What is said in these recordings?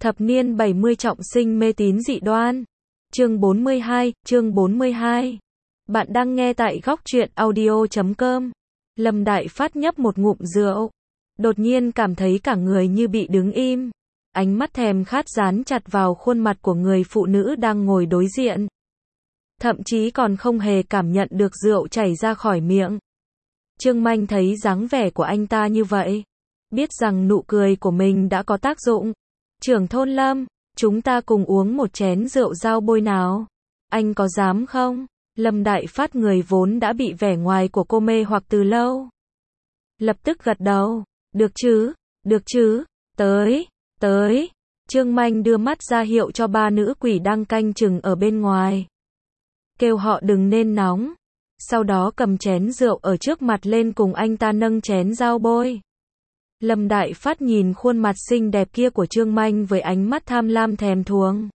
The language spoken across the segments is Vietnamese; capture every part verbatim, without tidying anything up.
Thập niên bảy mươi trọng sinh mê tín dị đoan. Chương bốn mươi hai, chương bốn mươi hai. Bạn đang nghe tại góc truyện audio chấm com. Lâm Đại Phát nhấp một ngụm rượu, đột nhiên cảm thấy cả người như bị đứng im. Ánh mắt thèm khát dán chặt vào khuôn mặt của người phụ nữ đang ngồi đối diện. Thậm chí còn không hề cảm nhận được rượu chảy ra khỏi miệng. Trương Manh thấy dáng vẻ của anh ta như vậy, biết rằng nụ cười của mình đã có tác dụng. Trưởng thôn Lâm, chúng ta cùng uống một chén rượu dao bôi nào. Anh có dám không? Lâm Đại Phát, người vốn đã bị vẻ ngoài của cô mê hoặc từ lâu, lập tức gật đầu. Được chứ, được chứ, tới, tới. Trương Manh đưa mắt ra hiệu cho ba nữ quỷ đang canh chừng ở bên ngoài, kêu họ đừng nên nóng. Sau đó cầm chén rượu ở trước mặt lên cùng anh ta nâng chén dao bôi. Lâm Đại Phát nhìn khuôn mặt xinh đẹp kia của Trương Manh với ánh mắt tham lam thèm thuồng,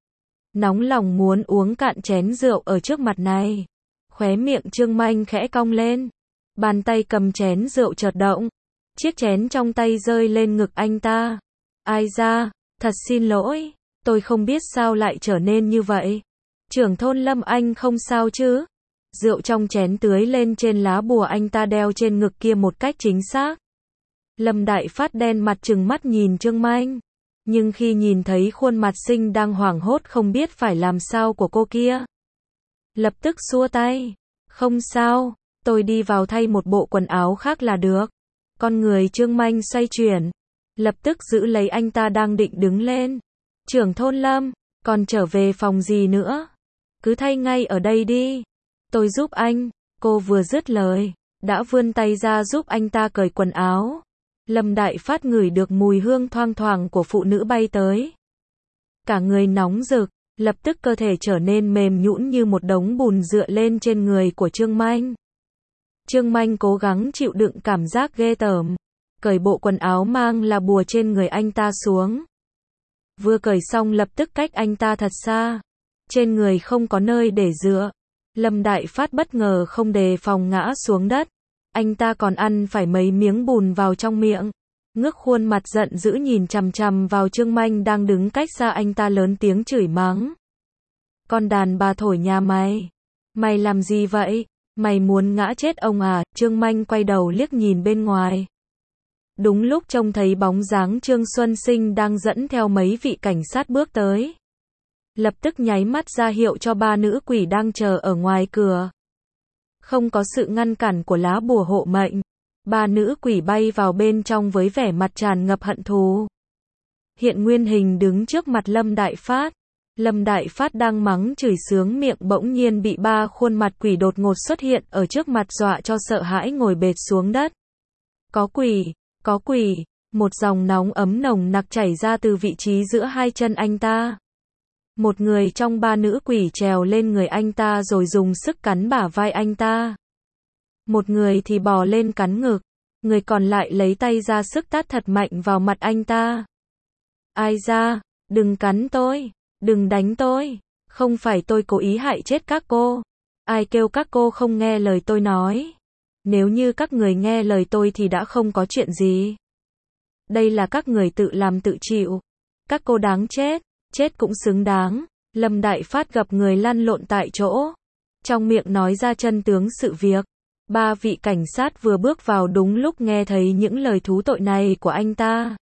nóng lòng muốn uống cạn chén rượu ở trước mặt này. Khóe miệng Trương Manh khẽ cong lên, bàn tay cầm chén rượu chợt động, chiếc chén trong tay rơi lên ngực anh ta. Ai da, thật xin lỗi, tôi không biết sao lại trở nên như vậy. Trưởng thôn Lâm, anh không sao chứ? Rượu trong chén tưới lên trên lá bùa anh ta đeo trên ngực kia một cách chính xác. Lâm Đại Phát đen mặt trừng mắt nhìn Trương Manh, nhưng khi nhìn thấy khuôn mặt xinh đang hoảng hốt không biết phải làm sao của cô kia, lập tức xua tay. Không sao, tôi đi vào thay một bộ quần áo khác là được. Con người Trương Manh xoay chuyển, lập tức giữ lấy anh ta đang định đứng lên. Trưởng thôn Lâm, còn trở về phòng gì nữa? Cứ thay ngay ở đây đi, tôi giúp anh. Cô vừa dứt lời, đã vươn tay ra giúp anh ta cởi quần áo. Lâm Đại Phát ngửi được mùi hương thoang thoảng của phụ nữ bay tới, cả người nóng rực, lập tức cơ thể trở nên mềm nhũn như một đống bùn dựa lên trên người của Trương Manh. Trương Manh cố gắng chịu đựng cảm giác ghê tởm, cởi bộ quần áo mang là bùa trên người anh ta xuống. Vừa cởi xong lập tức cách anh ta thật xa, trên người không có nơi để dựa. Lâm Đại Phát bất ngờ không đề phòng ngã xuống đất. Anh ta còn ăn phải mấy miếng bùn vào trong miệng, ngước khuôn mặt giận dữ nhìn chằm chằm vào Trương Manh đang đứng cách xa anh ta, lớn tiếng chửi mắng. Con đàn bà thổi nhà mày, mày làm gì vậy? Mày muốn ngã chết ông à? Trương Manh quay đầu liếc nhìn bên ngoài. Đúng lúc trông thấy bóng dáng Trương Xuân Sinh đang dẫn theo mấy vị cảnh sát bước tới, lập tức nháy mắt ra hiệu cho ba nữ quỷ đang chờ ở ngoài cửa. Không có sự ngăn cản của lá bùa hộ mệnh, ba nữ quỷ bay vào bên trong với vẻ mặt tràn ngập hận thù. Hiện nguyên hình đứng trước mặt Lâm Đại Phát. Lâm Đại Phát đang mắng chửi sướng miệng bỗng nhiên bị ba khuôn mặt quỷ đột ngột xuất hiện ở trước mặt, dọa cho sợ hãi ngồi bệt xuống đất. Có quỷ, có quỷ. Một dòng nóng ấm nồng nặc chảy ra từ vị trí giữa hai chân anh ta. Một người trong ba nữ quỷ trèo lên người anh ta rồi dùng sức cắn bả vai anh ta. Một người thì bò lên cắn ngực, người còn lại lấy tay ra sức tát thật mạnh vào mặt anh ta. Ai da, đừng cắn tôi, đừng đánh tôi, không phải tôi cố ý hại chết các cô. Ai kêu các cô không nghe lời tôi nói? Nếu như các người nghe lời tôi thì đã không có chuyện gì. Đây là các người tự làm tự chịu. Các cô đáng chết. Chết cũng xứng đáng. Lâm Đại Phát gặp người lăn lộn tại chỗ, trong miệng nói ra chân tướng sự việc. Ba vị cảnh sát vừa bước vào đúng lúc nghe thấy những lời thú tội này của anh ta.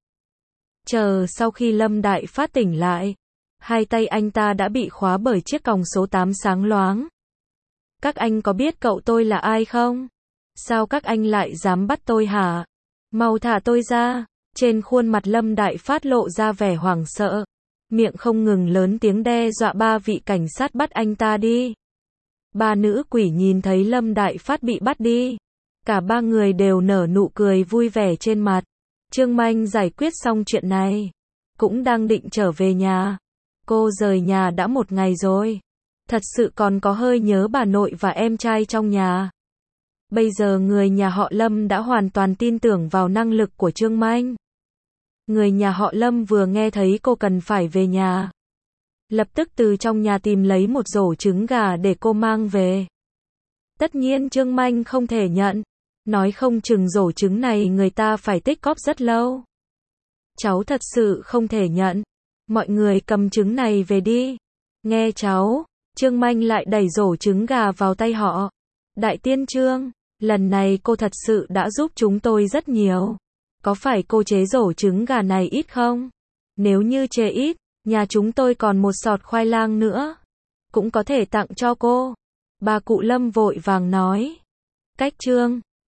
Chờ sau khi Lâm Đại Phát tỉnh lại, hai tay anh ta đã bị khóa bởi chiếc còng số tám sáng loáng. Các anh có biết cậu tôi là ai không? Sao các anh lại dám bắt tôi hả? Mau thả tôi ra. Trên khuôn mặt Lâm Đại Phát lộ ra vẻ hoảng sợ, miệng không ngừng lớn tiếng đe dọa ba vị cảnh sát bắt anh ta đi. Ba nữ quỷ nhìn thấy Lâm Đại Phát bị bắt đi, cả ba người đều nở nụ cười vui vẻ trên mặt. Trương Manh giải quyết xong chuyện này, cũng đang định trở về nhà. Cô rời nhà đã một ngày rồi, thật sự còn có hơi nhớ bà nội và em trai trong nhà. Bây giờ người nhà họ Lâm đã hoàn toàn tin tưởng vào năng lực của Trương Manh. Người nhà họ Lâm vừa nghe thấy cô cần phải về nhà, lập tức từ trong nhà tìm lấy một rổ trứng gà để cô mang về. Tất nhiên Trương Manh không thể nhận, nói không chừng rổ trứng này người ta phải tích cóp rất lâu. Cháu thật sự không thể nhận. Mọi người cầm trứng này về đi. Nghe cháu, Trương Manh lại đẩy rổ trứng gà vào tay họ. Đại tiên Trương, lần này cô thật sự đã giúp chúng tôi rất nhiều. Có phải cô chế rổ trứng gà này ít không? Nếu như chế ít, nhà chúng tôi còn một sọt khoai lang nữa. Cũng có thể tặng cho cô. Bà cụ Lâm vội vàng nói. Cách Trương.